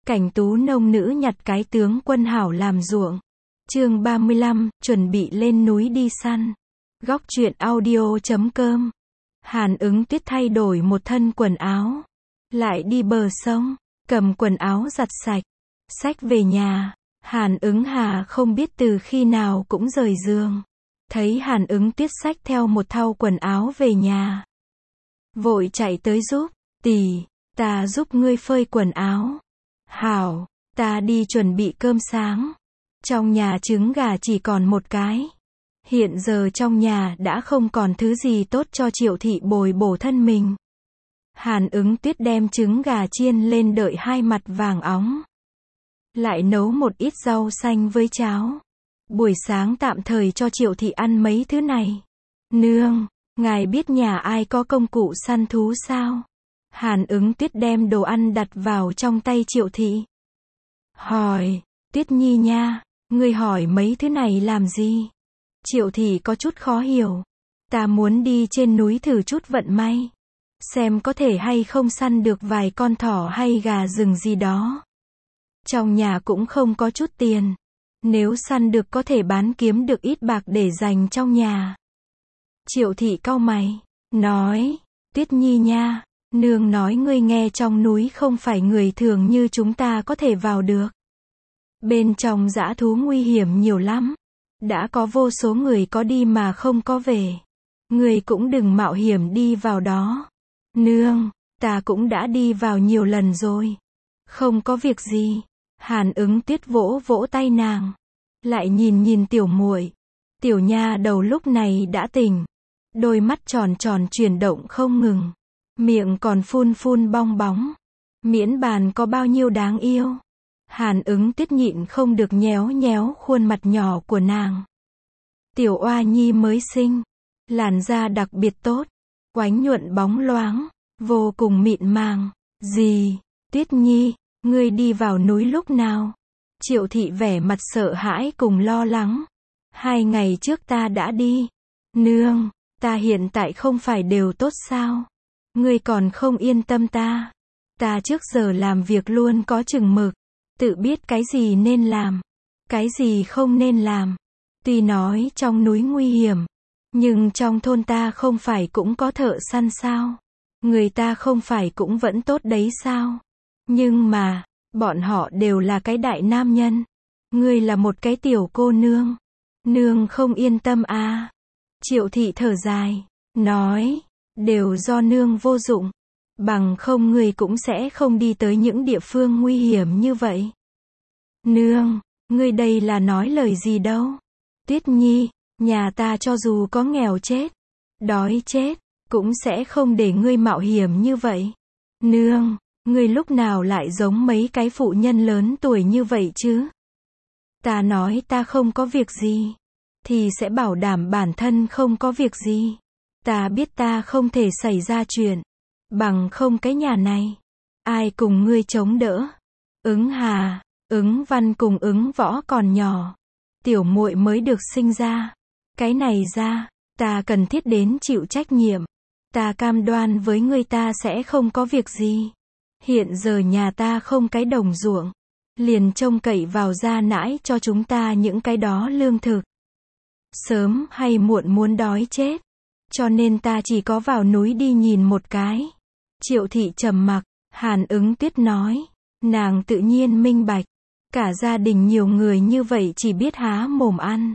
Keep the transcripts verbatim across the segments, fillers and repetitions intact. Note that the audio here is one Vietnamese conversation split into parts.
Cảnh tú nông nữ nhặt cái tướng quân hảo làm ruộng. Chương ba mươi lăm, chuẩn bị lên núi đi săn. Góc truyện audio chấm com. Hàn Ứng Tuyết thay đổi một thân quần áo, lại đi bờ sông, cầm quần áo giặt sạch, xách về nhà. Hàn Ứng Hà không biết từ khi nào cũng rời giường, thấy Hàn Ứng Tuyết xách theo một thau quần áo về nhà, vội chạy tới giúp. Tỷ, ta giúp ngươi phơi quần áo. Hảo, ta đi chuẩn bị cơm sáng. Trong nhà trứng gà chỉ còn một cái. Hiện giờ trong nhà đã không còn thứ gì tốt cho Triệu thị bồi bổ thân mình. Hàn Ứng Tuyết đem trứng gà chiên lên đợi hai mặt vàng óng. Lại nấu một ít rau xanh với cháo. Buổi sáng tạm thời cho Triệu thị ăn mấy thứ này. Nương, ngài biết nhà ai có công cụ săn thú sao? Hàn Ứng Tuyết đem đồ ăn đặt vào trong tay Triệu thị. Hỏi, Tuyết Nhi nha, ngươi hỏi mấy thứ này làm gì? Triệu thị có chút khó hiểu. Ta muốn đi trên núi thử chút vận may. Xem có thể hay không săn được vài con thỏ hay gà rừng gì đó. Trong nhà cũng không có chút tiền. Nếu săn được có thể bán kiếm được ít bạc để dành trong nhà. Triệu thị cau mày, nói, Tuyết Nhi nha, nương nói ngươi nghe trong núi không phải người thường như chúng ta có thể vào được. Bên trong dã thú nguy hiểm nhiều lắm. Đã có vô số người có đi mà không có về. Ngươi cũng đừng mạo hiểm đi vào đó. Nương, ta cũng đã đi vào nhiều lần rồi. Không có việc gì. Hàn Ứng Tuyết vỗ vỗ tay nàng. Lại nhìn nhìn tiểu muội. Tiểu nha đầu lúc này đã tỉnh. Đôi mắt tròn tròn chuyển động không ngừng. Miệng còn phun phun bong bóng. Miễn bàn có bao nhiêu đáng yêu. Hàn Ứng Tuyết nhịn không được nhéo nhéo khuôn mặt nhỏ của nàng. Tiểu oa nhi mới sinh. Làn da đặc biệt tốt. Oánh nhuận bóng loáng. Vô cùng mịn màng. Gì? Tuyết Nhi, ngươi đi vào núi lúc nào? Triệu thị vẻ mặt sợ hãi cùng lo lắng. Hai ngày trước ta đã đi. Nương, ta hiện tại không phải đều tốt sao? Ngươi còn không yên tâm ta. Ta trước giờ làm việc luôn có chừng mực. Tự biết cái gì nên làm, cái gì không nên làm. Tuy nói trong núi nguy hiểm, nhưng trong thôn ta không phải cũng có thợ săn sao? Người ta không phải cũng vẫn tốt đấy sao? Nhưng mà, bọn họ đều là cái đại nam nhân. Ngươi là một cái tiểu cô nương. Nương không yên tâm à? Triệu thị thở dài, nói, đều do nương vô dụng. Bằng không ngươi cũng sẽ không đi tới những địa phương nguy hiểm như vậy. Nương, ngươi đây là nói lời gì đâu. Tuyết Nhi, nhà ta cho dù có nghèo chết, đói chết, cũng sẽ không để ngươi mạo hiểm như vậy. Nương, ngươi lúc nào lại giống mấy cái phụ nhân lớn tuổi như vậy chứ? Ta nói ta không có việc gì, thì sẽ bảo đảm bản thân không có việc gì. Ta biết ta không thể xảy ra chuyện. Bằng không cái nhà này, ai cùng ngươi chống đỡ? Ứng Hà, Ứng Văn cùng Ứng Võ còn nhỏ. Tiểu muội mới được sinh ra. Cái này ra, ta cần thiết đến chịu trách nhiệm. Ta cam đoan với ngươi ta sẽ không có việc gì. Hiện giờ nhà ta không cái đồng ruộng. Liền trông cậy vào gia nãi cho chúng ta những cái đó lương thực. Sớm hay muộn muốn đói chết. Cho nên ta chỉ có vào núi đi nhìn một cái. Triệu thị trầm mặc. Hàn Ứng Tuyết nói. Nàng tự nhiên minh bạch. Cả gia đình nhiều người như vậy chỉ biết há mồm ăn.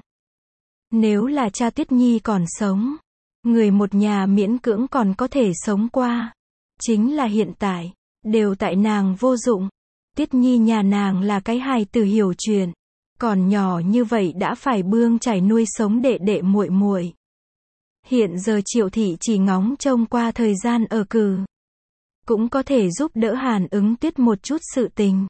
Nếu là cha Tuyết Nhi còn sống, người một nhà miễn cưỡng còn có thể sống qua. Chính là hiện tại, đều tại nàng vô dụng. Tuyết Nhi nhà nàng là cái hài tử hiểu chuyện, còn nhỏ như vậy đã phải bươn chải nuôi sống đệ đệ muội muội. Hiện giờ Triệu thị chỉ ngóng trông qua thời gian ở cử, cũng có thể giúp đỡ Hàn Ứng Tuyết một chút sự tình.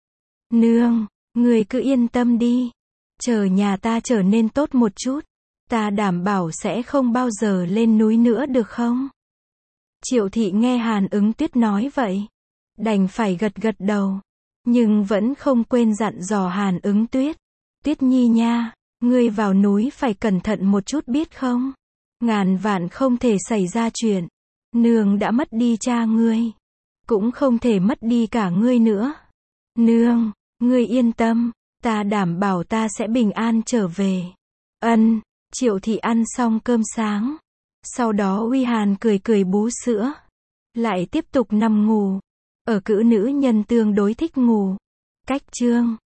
Nương, người cứ yên tâm đi. Chờ nhà ta trở nên tốt một chút, ta đảm bảo sẽ không bao giờ lên núi nữa được không? Triệu thị nghe Hàn Ứng Tuyết nói vậy, đành phải gật gật đầu, nhưng vẫn không quên dặn dò Hàn Ứng Tuyết. Tuyết Nhi nha, ngươi vào núi phải cẩn thận một chút biết không? Ngàn vạn không thể xảy ra chuyện. Nương đã mất đi cha ngươi, cũng không thể mất đi cả ngươi nữa. Nương, ngươi yên tâm, ta đảm bảo ta sẽ bình an trở về. Ân, Triệu thị ăn xong cơm sáng. Sau đó Uy Hàn cười cười bú sữa. Lại tiếp tục nằm ngủ. Ở cữ nữ nhân tương đối thích ngủ. Cách chương